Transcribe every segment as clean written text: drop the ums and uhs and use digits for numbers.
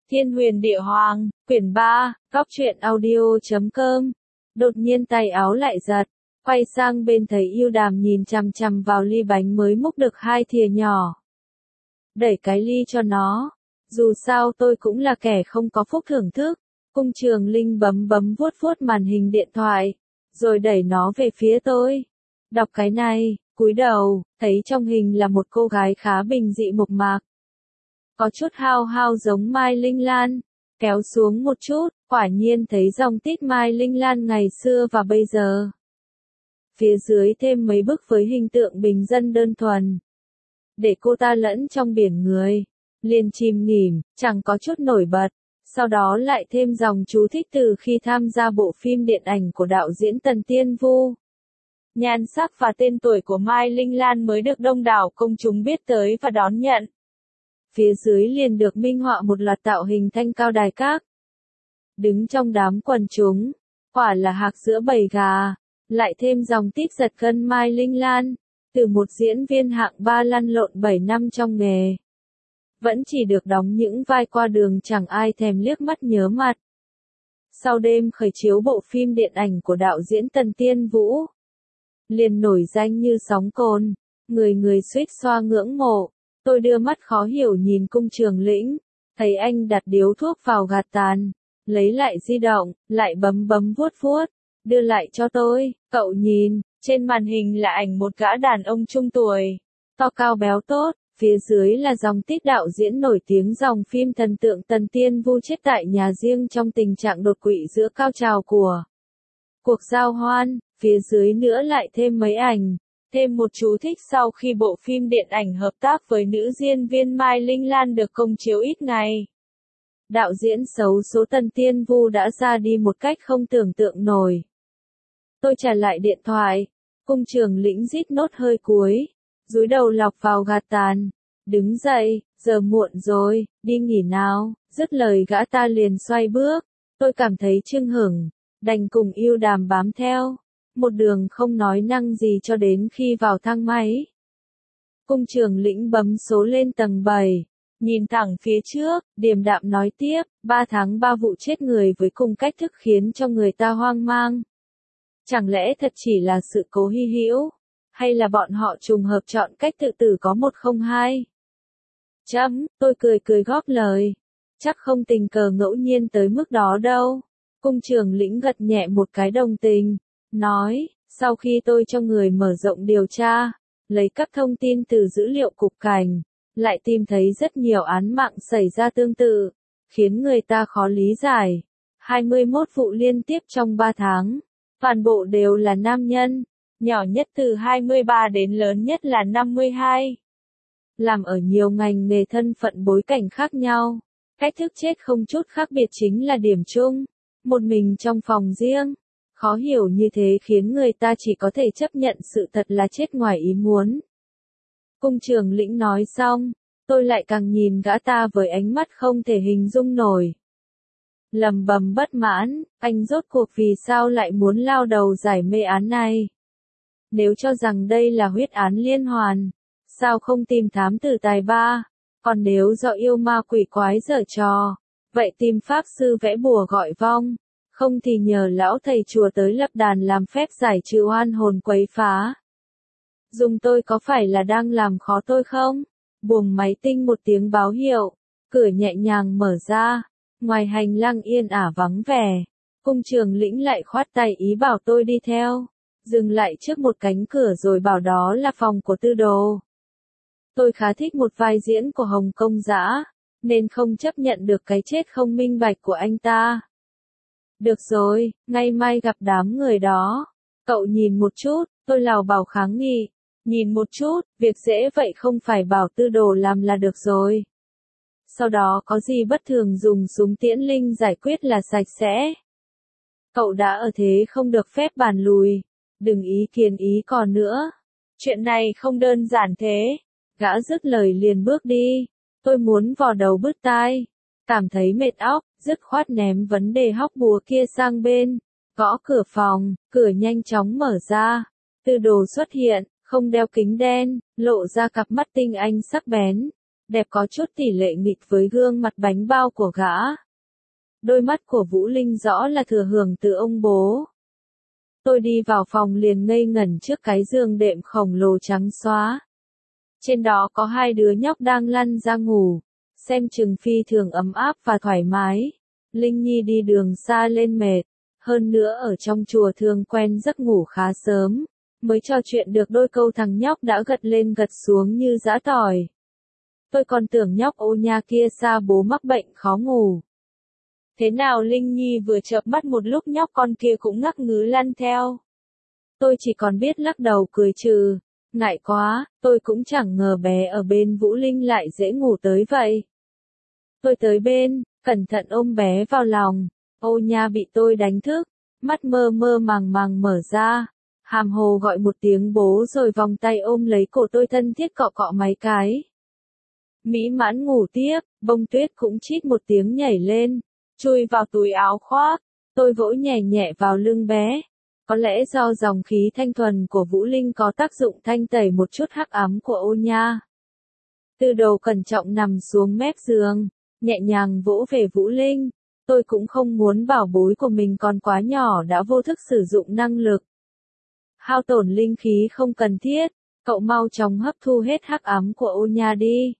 Thiên Huyền Địa Hoàng, quyển 3, Góc truyện audio.com. Đột nhiên tay áo lại giật, quay sang bên thấy Yêu Đàm nhìn chằm chằm vào ly bánh mới múc được 2 thìa nhỏ. Đẩy cái ly cho nó, dù sao tôi cũng là kẻ không có phúc thưởng thức. Cung Trường Linh bấm vuốt vuốt màn hình điện thoại, rồi đẩy nó về phía tôi. Đọc cái này, cúi đầu, thấy trong hình là một cô gái khá bình dị mộc mạc. Có chút hao hao giống Mai Linh Lan, kéo xuống một chút, quả nhiên thấy dòng tít Mai Linh Lan ngày xưa và bây giờ. Phía dưới thêm mấy bức với hình tượng bình dân đơn thuần. Để cô ta lẫn trong biển người, liền chìm nghỉm, chẳng có chút nổi bật. Sau đó lại thêm dòng chú thích từ khi tham gia bộ phim điện ảnh của đạo diễn Tần Tiên Vu. Nhan sắc và tên tuổi của Mai Linh Lan mới được đông đảo công chúng biết tới và đón nhận. Phía dưới liền được minh họa một loạt tạo hình thanh cao đài các. Đứng trong đám quần chúng, quả là hạc giữa bầy gà, lại thêm dòng tít giật gân Mai Linh Lan, từ một diễn viên hạng 3 lăn lộn 7 năm trong nghề. Vẫn chỉ được đóng những vai qua đường chẳng ai thèm liếc mắt nhớ mặt. Sau đêm khởi chiếu bộ phim điện ảnh của đạo diễn Tần Tiên Vũ, liền nổi danh như sóng cồn, người người suýt xoa ngưỡng mộ. Tôi đưa mắt khó hiểu nhìn Cung Trường Lĩnh, thấy anh đặt điếu thuốc vào gạt tàn, lấy lại di động, lại bấm vuốt vuốt, đưa lại cho tôi. Cậu nhìn, trên màn hình là ảnh một gã đàn ông trung tuổi, to cao béo tốt, phía dưới là dòng tít đạo diễn nổi tiếng dòng phim thần tượng Tần Tiên Vu chết tại nhà riêng trong tình trạng đột quỵ giữa cao trào của cuộc giao hoan, phía dưới nữa lại thêm mấy ảnh. Thêm một chú thích sau khi bộ phim điện ảnh hợp tác với nữ diễn viên Mai Linh Lan được công chiếu ít ngày. Đạo diễn xấu số Tần Tiên Vu đã ra đi một cách không tưởng tượng nổi. Tôi trả lại điện thoại, Cung Trường Lĩnh rít nốt hơi cuối, dúi đầu lọc vào gạt tàn. Đứng dậy, giờ muộn rồi, đi nghỉ nào, dứt lời gã ta liền xoay bước. Tôi cảm thấy chưng hửng, đành cùng Yêu Đàm bám theo. Một đường không nói năng gì cho đến khi vào thang máy. Cung Trường Lĩnh bấm số lên tầng 7, nhìn thẳng phía trước, điềm đạm nói tiếp, 3 tháng 3 vụ chết người với cùng cách thức khiến cho người ta hoang mang. Chẳng lẽ thật chỉ là sự cố hy hữu, hay là bọn họ trùng hợp chọn cách tự tử có 102? Tôi cười góp lời, chắc không tình cờ ngẫu nhiên tới mức đó đâu. Cung Trường Lĩnh gật nhẹ một cái đồng tình. Nói, sau khi tôi cho người mở rộng điều tra, lấy các thông tin từ dữ liệu cục cảnh, lại tìm thấy rất nhiều án mạng xảy ra tương tự, khiến người ta khó lý giải. 21 vụ liên tiếp trong 3 tháng, toàn bộ đều là nam nhân, nhỏ nhất từ 23 đến lớn nhất là 52. Làm ở nhiều ngành nghề thân phận bối cảnh khác nhau, cách thức chết không chút khác biệt chính là điểm chung, một mình trong phòng riêng. Khó hiểu như thế khiến người ta chỉ có thể chấp nhận sự thật là chết ngoài ý muốn. Cung Trường Lĩnh nói xong, tôi lại càng nhìn gã ta với ánh mắt không thể hình dung nổi. Lầm bầm bất mãn, anh rốt cuộc vì sao lại muốn lao đầu giải mê án này? Nếu cho rằng đây là huyết án liên hoàn, sao không tìm thám tử tài ba? Còn nếu do yêu ma quỷ quái giở trò, vậy tìm pháp sư vẽ bùa gọi vong. Không thì nhờ lão thầy chùa tới lập đàn làm phép giải trừ oan hồn quấy phá. Dùng tôi có phải là đang làm khó tôi không? Buồng máy tinh một tiếng báo hiệu, cửa nhẹ nhàng mở ra, ngoài hành lang yên ả vắng vẻ. Cung Trường Lĩnh lại khoát tay ý bảo tôi đi theo, dừng lại trước một cánh cửa rồi bảo đó là phòng của Tư Đồ. Tôi khá thích một vai diễn của Hồng Công Dã, nên không chấp nhận được cái chết không minh bạch của anh ta. Được rồi, ngày mai gặp đám người đó. Cậu nhìn một chút, tôi lào bảo kháng nghị. Nhìn một chút, việc dễ vậy không phải bảo Tư Đồ làm là được rồi. Sau đó có gì bất thường dùng súng tiễn linh giải quyết là sạch sẽ. Cậu đã ở thế không được phép bàn lùi. Đừng ý kiến ý còn nữa. Chuyện này không đơn giản thế. Gã dứt lời liền bước đi. Tôi muốn vò đầu bứt tai. Cảm thấy mệt óc, dứt khoát ném vấn đề hóc búa kia sang bên. Gõ cửa phòng, cửa nhanh chóng mở ra. Tư Đồ xuất hiện, không đeo kính đen, lộ ra cặp mắt tinh anh sắc bén. đẹp có chút tỷ lệ nghịch với gương mặt bánh bao của gã. Đôi mắt của Vũ Linh rõ là thừa hưởng từ ông bố. Tôi đi vào phòng liền ngây ngẩn trước cái giường đệm khổng lồ trắng xóa. Trên đó có hai đứa nhóc đang lăn ra ngủ, xem chừng phi thường ấm áp và thoải mái. Linh Nhi đi đường xa lên mệt, hơn nữa ở trong chùa thường quen giấc ngủ khá sớm, mới trò chuyện được đôi câu thằng nhóc đã gật lên gật xuống như giã tỏi. Tôi còn tưởng nhóc Ô Nha kia xa bố mắc bệnh khó ngủ. Thế nào Linh Nhi vừa chợp mắt một lúc nhóc con kia cũng ngắc ngứ lăn theo. Tôi chỉ còn biết lắc đầu cười trừ, ngại quá, tôi cũng chẳng ngờ bé ở bên Vũ Linh lại dễ ngủ tới vậy. Tôi tới bên, cẩn thận ôm bé vào lòng, Ô Nha bị tôi đánh thức, mắt mơ mơ màng màng mở ra, hàm hồ gọi một tiếng bố rồi vòng tay ôm lấy cổ tôi thân thiết cọ cọ mấy cái. Mỹ mãn ngủ tiếp, Bông Tuyết cũng chít một tiếng nhảy lên, chui vào túi áo khoác, tôi vỗ nhẹ nhẹ vào lưng bé. Có lẽ do dòng khí thanh thuần của Vũ Linh có tác dụng thanh tẩy một chút hắc ám của Ô Nha. Từ đầu cẩn trọng nằm xuống mép giường, nhẹ nhàng vỗ về Vũ Linh, tôi cũng không muốn bảo bối của mình còn quá nhỏ đã vô thức sử dụng năng lực. Hao tổn linh khí không cần thiết, cậu mau chóng hấp thu hết hắc ám của Ô Nha đi.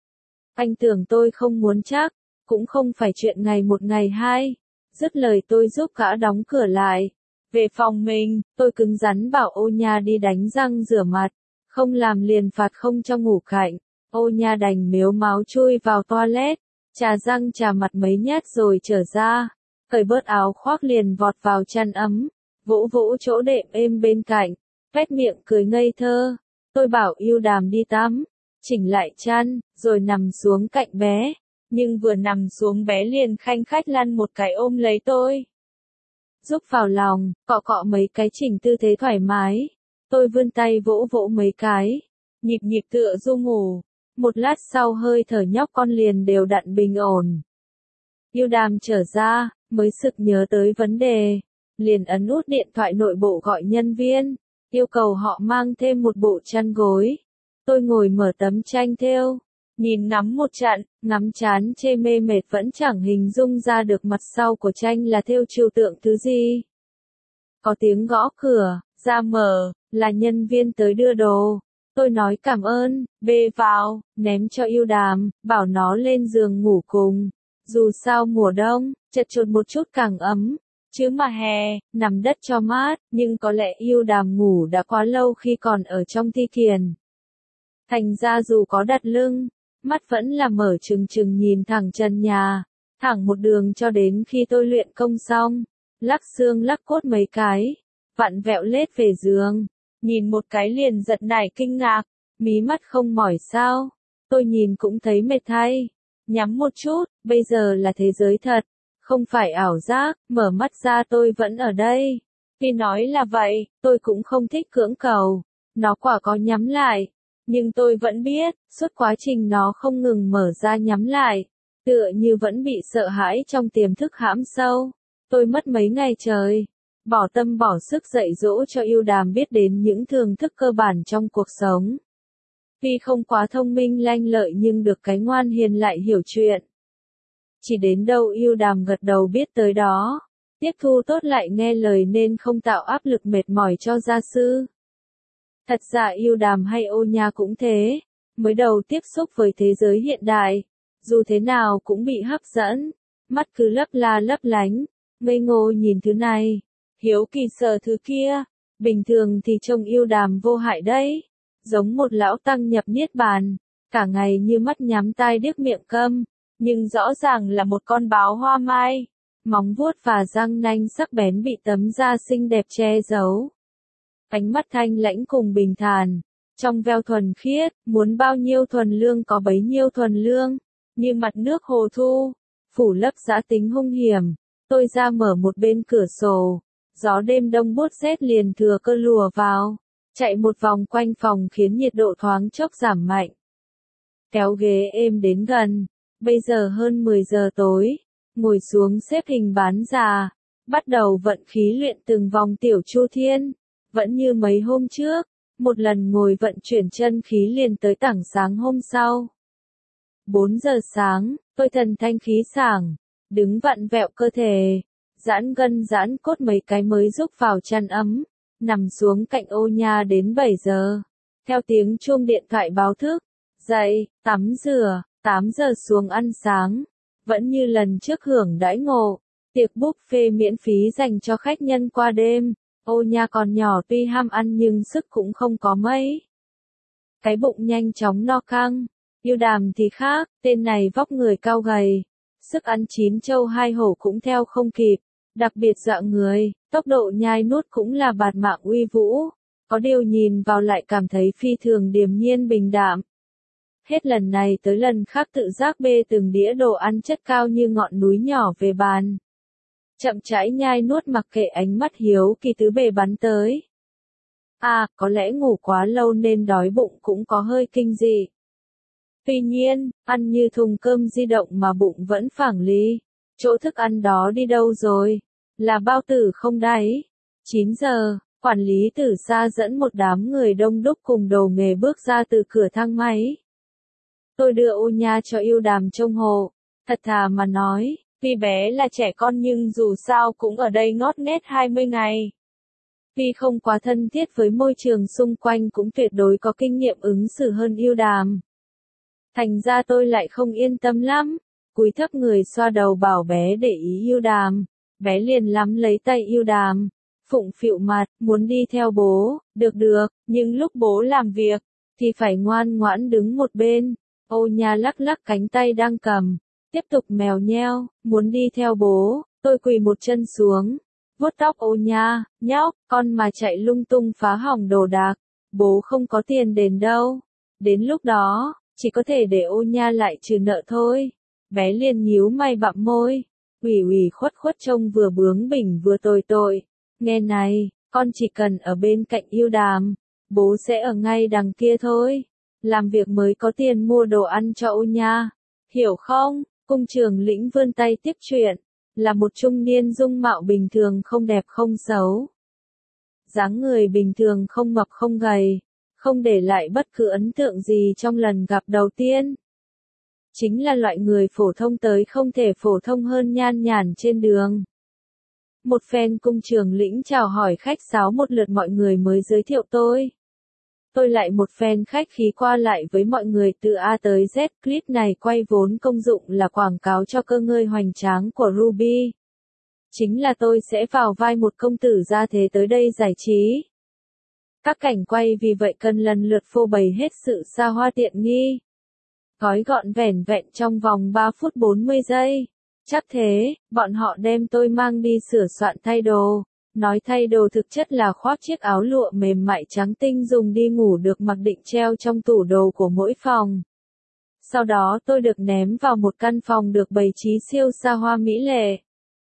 Anh tưởng tôi không muốn chắc, cũng không phải chuyện ngày một ngày hai. Dứt lời tôi giúp gã đóng cửa lại. Về phòng mình, tôi cứng rắn bảo Ô Nha đi đánh răng rửa mặt, không làm liền phạt không cho ngủ cạnh. Ô Nha đành mếu máo chui vào toilet, chà răng chà mặt mấy nhát rồi trở ra, cởi bớt áo khoác liền vọt vào chăn ấm, vỗ vỗ chỗ đệm êm bên cạnh, tuét miệng cười ngây thơ. Tôi bảo Yêu Đàm đi tắm, chỉnh lại chăn, rồi nằm xuống cạnh bé, nhưng vừa nằm xuống bé liền khanh khách lăn một cái ôm lấy tôi. Giúp vào lòng, cọ cọ mấy cái chỉnh tư thế thoải mái. Tôi vươn tay vỗ vỗ mấy cái, nhịp nhịp tựa ru ngủ. Một lát sau hơi thở nhóc con liền đều đặn bình ổn. Yêu Đàm trở ra, mới sực nhớ tới vấn đề. Liền ấn nút điện thoại nội bộ gọi nhân viên, yêu cầu họ mang thêm một bộ chăn gối. Tôi ngồi mở tấm tranh thêu, nhìn ngắm một trận, ngắm chán chê mê mệt vẫn chẳng hình dung ra được mặt sau của tranh là thêu trừu tượng thứ gì. Có tiếng gõ cửa, ra mở, là nhân viên tới đưa đồ. Tôi nói cảm ơn, bê vào, ném cho Yêu Đàm, bảo nó lên giường ngủ cùng. Dù sao mùa đông, chật chội một chút càng ấm. Chứ mà hè, nằm đất cho mát, nhưng có lẽ Yêu Đàm ngủ đã quá lâu khi còn ở trong thi kiền. Thành ra dù có đặt lưng, mắt vẫn là mở trừng trừng nhìn thẳng trần nhà, thẳng một đường cho đến khi tôi luyện công xong, lắc xương lắc cốt mấy cái, vặn vẹo lết về giường, nhìn một cái liền giật nảy kinh ngạc, mí mắt không mỏi sao, tôi nhìn cũng thấy mệt thay, nhắm một chút, bây giờ là thế giới thật, không phải ảo giác, mở mắt ra tôi vẫn ở đây. Khi nói là vậy, tôi cũng không thích cưỡng cầu, nó quả có nhắm lại. Nhưng tôi vẫn biết, suốt quá trình nó không ngừng mở ra nhắm lại, tựa như vẫn bị sợ hãi trong tiềm thức hãm sâu. Tôi mất mấy ngày trời, bỏ tâm bỏ sức dạy dỗ cho Yêu Đàm biết đến những thưởng thức cơ bản trong cuộc sống. Tuy không quá thông minh lanh lợi nhưng được cái ngoan hiền lại hiểu chuyện. Chỉ đến đâu Yêu Đàm gật đầu biết tới đó, tiếp thu tốt lại nghe lời nên không tạo áp lực mệt mỏi cho gia sư. Thật ra Yêu Đàm hay Ô Nha cũng thế, mới đầu tiếp xúc với thế giới hiện đại, dù thế nào cũng bị hấp dẫn, mắt cứ lấp la lấp lánh, ngây ngô nhìn thứ này, hiếu kỳ sờ thứ kia, bình thường thì trông Yêu Đàm vô hại đấy, giống một lão tăng nhập niết bàn, cả ngày như mắt nhắm tai điếc miệng câm, nhưng rõ ràng là một con báo hoa mai, móng vuốt và răng nanh sắc bén bị tấm da xinh đẹp che giấu. Ánh mắt thanh lãnh cùng bình thản, trong veo thuần khiết, muốn bao nhiêu thuần lương có bấy nhiêu thuần lương, như mặt nước hồ thu, phủ lấp dã tính hung hiểm. Tôi ra mở một bên cửa sổ, gió đêm đông buốt rét liền thừa cơ lùa vào, chạy một vòng quanh phòng khiến nhiệt độ thoáng chốc giảm mạnh. Kéo ghế êm đến gần, bây giờ hơn 10 giờ tối, ngồi xuống xếp hình bán già, bắt đầu vận khí luyện từng vòng tiểu chu thiên. Vẫn như mấy hôm trước, một lần ngồi vận chuyển chân khí liền tới tảng sáng hôm sau. 4 giờ sáng, tôi thần thanh khí sảng, đứng vặn vẹo cơ thể, giãn gân giãn cốt mấy cái mới rúc vào chăn ấm, nằm xuống cạnh ô nha đến 7 giờ. Theo tiếng chuông điện thoại báo thức, dậy, tắm rửa, 8 giờ xuống ăn sáng, vẫn như lần trước hưởng đãi ngộ, tiệc buffet miễn phí dành cho khách nhân qua đêm. Ô nha còn nhỏ tuy ham ăn nhưng sức cũng không có mấy. Cái bụng nhanh chóng no căng. Yêu Đàm thì khác, tên này vóc người cao gầy, sức ăn chín châu hai hổ cũng theo không kịp, đặc biệt dọa người, tốc độ nhai nuốt cũng là bạt mạng uy vũ, có điều nhìn vào lại cảm thấy phi thường điềm nhiên bình đạm. Hết lần này tới lần khác tự giác bê từng đĩa đồ ăn chất cao như ngọn núi nhỏ về bàn. Chậm rãi nhai nuốt mặc kệ ánh mắt hiếu kỳ tứ bề bắn tới. À, có lẽ ngủ quá lâu nên đói bụng cũng có hơi kinh dị. Tuy nhiên, ăn như thùng cơm di động mà bụng vẫn phẳng lì. Chỗ thức ăn đó đi đâu rồi? Là bao tử không đáy? 9 giờ, quản lý Tử Sa dẫn một đám người đông đúc cùng đồ nghề bước ra từ cửa thang máy. Tôi đưa Ô Nha cho Yêu Đàm trông hộ. Thật thà mà nói, tuy bé là trẻ con nhưng dù sao cũng ở đây ngót nghét 20 ngày. Tuy không quá thân thiết với môi trường xung quanh cũng tuyệt đối có kinh nghiệm ứng xử hơn Yêu Đàm. Thành ra tôi lại không yên tâm lắm, cúi thấp người xoa đầu bảo bé để ý Yêu Đàm, bé liền nắm lấy tay Yêu Đàm, phụng phịu mặt, muốn đi theo bố, được, nhưng lúc bố làm việc, thì phải ngoan ngoãn đứng một bên. Ô Nha lắc lắc cánh tay đang cầm, tiếp tục mèo nheo, muốn đi theo bố, tôi quỳ một chân xuống, vuốt tóc Ô Nha, nhóc, con mà chạy lung tung phá hỏng đồ đạc, bố không có tiền đền đâu, đến lúc đó, chỉ có thể để Ô Nha lại trừ nợ thôi. Bé liền nhíu mày bặm môi, ủy khuất trông vừa bướng bỉnh vừa tội. Nghe này, con chỉ cần ở bên cạnh Yêu Đàm, bố sẽ ở ngay đằng kia thôi. Làm việc mới có tiền mua đồ ăn cho Ô Nha. Hiểu không? Cung Trường Lĩnh vươn tay tiếp chuyện, là một trung niên dung mạo bình thường không đẹp không xấu. Dáng người bình thường không mập không gầy, không để lại bất cứ ấn tượng gì trong lần gặp đầu tiên. Chính là loại người phổ thông tới không thể phổ thông hơn nhan nhản trên đường. Một phen Cung Trường Lĩnh chào hỏi khách sáo một lượt mọi người mới giới thiệu tôi. Tôi lại một phen khách khí qua lại với mọi người từ A tới Z. Clip này quay vốn công dụng là quảng cáo cho cơ ngơi hoành tráng của Ruby. Chính là tôi sẽ vào vai một công tử gia thế tới đây giải trí. Các cảnh quay vì vậy cần lần lượt phô bày hết sự xa hoa tiện nghi. Gói gọn vẻn vẹn trong vòng 3 phút 40 giây. Chắc thế, bọn họ đem tôi mang đi sửa soạn thay đồ. Nói thay đồ thực chất là khoác chiếc áo lụa mềm mại trắng tinh dùng đi ngủ được mặc định treo trong tủ đồ của mỗi phòng. Sau đó tôi được ném vào một căn phòng được bày trí siêu xa hoa mỹ lệ.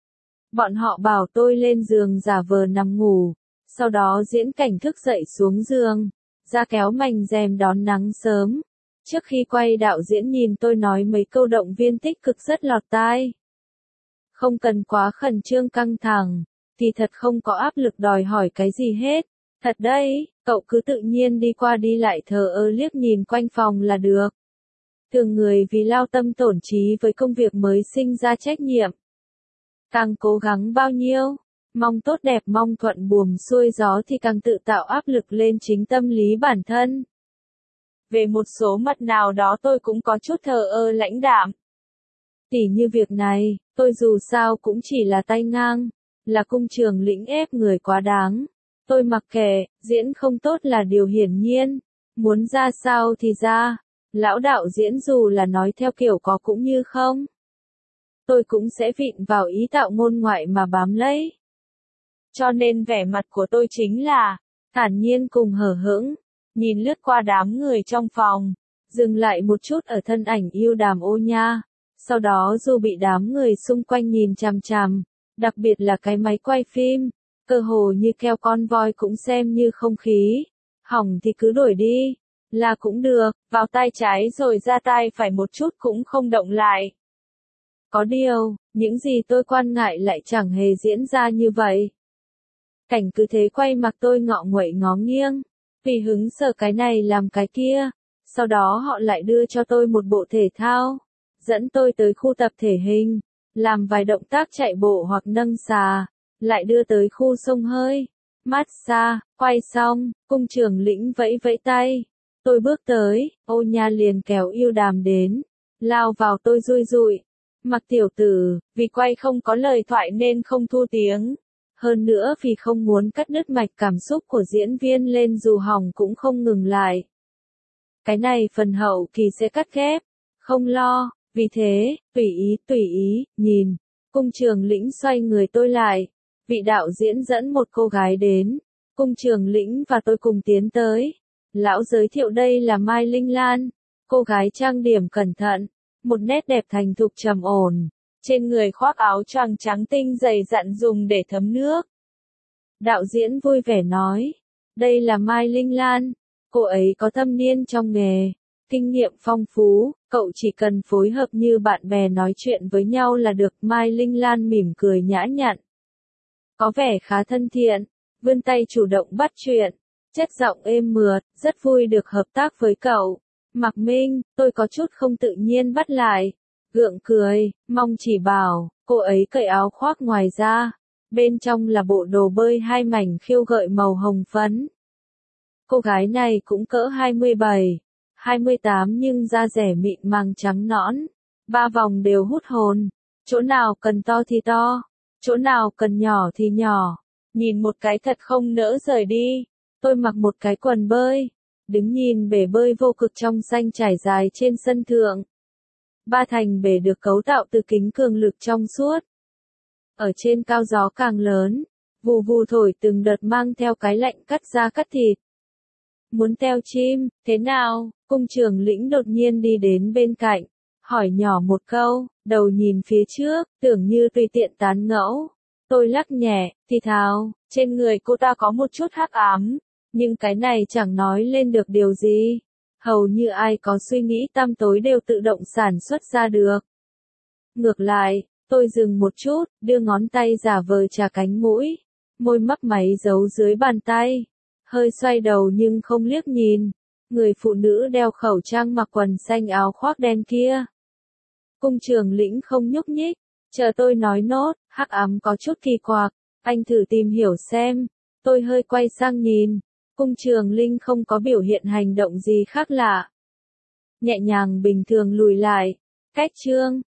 Bọn họ bảo tôi lên giường giả vờ nằm ngủ, sau đó diễn cảnh thức dậy xuống giường, ra kéo mành rèm đón nắng sớm. Trước khi quay đạo diễn nhìn tôi nói mấy câu động viên tích cực rất lọt tai. Không cần quá khẩn trương căng thẳng, thì thật không có áp lực đòi hỏi cái gì hết. Thật đấy, cậu cứ tự nhiên đi qua đi lại thờ ơ liếc nhìn quanh phòng là được. Thường người vì lao tâm tổn trí với công việc mới sinh ra trách nhiệm. Càng cố gắng bao nhiêu, mong tốt đẹp mong thuận buồm xuôi gió thì càng tự tạo áp lực lên chính tâm lý bản thân. Về một số mặt nào đó tôi cũng có chút thờ ơ lãnh đạm. Tỉ như việc này, tôi dù sao cũng chỉ là tay ngang, là Cung Trường Lĩnh ép người quá đáng. Tôi mặc kệ, diễn không tốt là điều hiển nhiên, muốn ra sao thì ra. Lão đạo diễn dù là nói theo kiểu có cũng như không. Tôi cũng sẽ vịn vào ý tạo ngôn ngoại mà bám lấy. Cho nên vẻ mặt của tôi chính là thản nhiên cùng hờ hững, nhìn lướt qua đám người trong phòng, dừng lại một chút ở thân ảnh Yêu Đàm Ô Nha, sau đó dù bị đám người xung quanh nhìn chằm chằm, đặc biệt là cái máy quay phim, cơ hồ như keo con voi cũng xem như không khí, hỏng thì cứ đổi đi, là cũng được, vào tay trái rồi ra tay phải một chút cũng không động lại. Có điều, những gì tôi quan ngại lại chẳng hề diễn ra như vậy. Cảnh cứ thế quay mặc tôi ngọ nguậy ngó nghiêng, vì hứng sợ cái này làm cái kia, Sau đó họ lại đưa cho tôi một bộ thể thao, dẫn tôi tới khu tập thể hình, làm vài động tác chạy bộ hoặc nâng xà, lại đưa tới khu xông hơi, massage, quay xong, cung trưởng lĩnh vẫy vẫy tay. Tôi bước tới, Ô Nha liền kéo Yêu Đàm đến, lao vào tôi rui rụi. Mặc tiểu tử, vì quay không có lời thoại nên không thu tiếng. Hơn nữa vì không muốn cắt đứt mạch cảm xúc của diễn viên lên dù hỏng cũng không ngừng lại. Cái này phần hậu kỳ sẽ cắt ghép, không lo, vì thế, tùy ý, nhìn. Cung trường lĩnh xoay người tôi lại. Vị đạo diễn dẫn một cô gái đến. Cung trường lĩnh và tôi cùng tiến tới. Lão giới thiệu đây là Mai Linh Lan. Cô gái trang điểm cẩn thận, một nét đẹp thành thục trầm ổn. Trên người khoác áo choàng trắng tinh dày dặn dùng để thấm nước. Đạo diễn vui vẻ nói. Đây là Mai Linh Lan. Cô ấy có thâm niên trong nghề, kinh nghiệm phong phú, cậu chỉ cần phối hợp như bạn bè nói chuyện với nhau là được. Mai Linh Lan mỉm cười nhã nhặn, có vẻ khá thân thiện, vươn tay chủ động bắt chuyện, chất giọng êm mượt, rất vui được hợp tác với cậu. Mạc Minh, tôi có chút không tự nhiên bắt lại, gượng cười, mong chỉ bảo. Cô ấy cởi áo khoác ngoài ra, bên trong là bộ đồ bơi 2 mảnh khiêu gợi màu hồng phấn. Cô gái này cũng cỡ 27, 28 nhưng da dẻ mịn màng trắng nõn, 3 vòng đều hút hồn, chỗ nào cần to thì to, chỗ nào cần nhỏ thì nhỏ, nhìn một cái thật không nỡ rời đi. Tôi mặc một cái quần bơi, đứng nhìn bể bơi vô cực trong xanh trải dài trên sân thượng. 3 thành bể được cấu tạo từ kính cường lực trong suốt. Ở trên cao gió càng lớn, vù vù thổi từng đợt mang theo cái lạnh cắt da cắt thịt. Muốn teo chim, thế nào? Cung trường lĩnh đột nhiên đi đến bên cạnh, hỏi nhỏ một câu, đầu nhìn phía trước, tưởng như tùy tiện tán ngẫu. Tôi lắc nhẹ, thì thào, trên người cô ta có một chút hắc ám, nhưng cái này chẳng nói lên được điều gì. Hầu như ai có suy nghĩ tăm tối đều tự động sản xuất ra được. Ngược lại, tôi dừng một chút, đưa ngón tay giả vờ chà cánh mũi, môi mấp máy giấu dưới bàn tay. Hơi xoay đầu nhưng không liếc nhìn. Người phụ nữ đeo khẩu trang mặc quần xanh áo khoác đen kia. Cung trường lĩnh không nhúc nhích. Chờ tôi nói nốt, hắc ám có chút kỳ quặc. Anh thử tìm hiểu xem. Tôi hơi quay sang nhìn. Cung trường linh không có biểu hiện hành động gì khác lạ. Nhẹ nhàng bình thường lùi lại. Cách chương.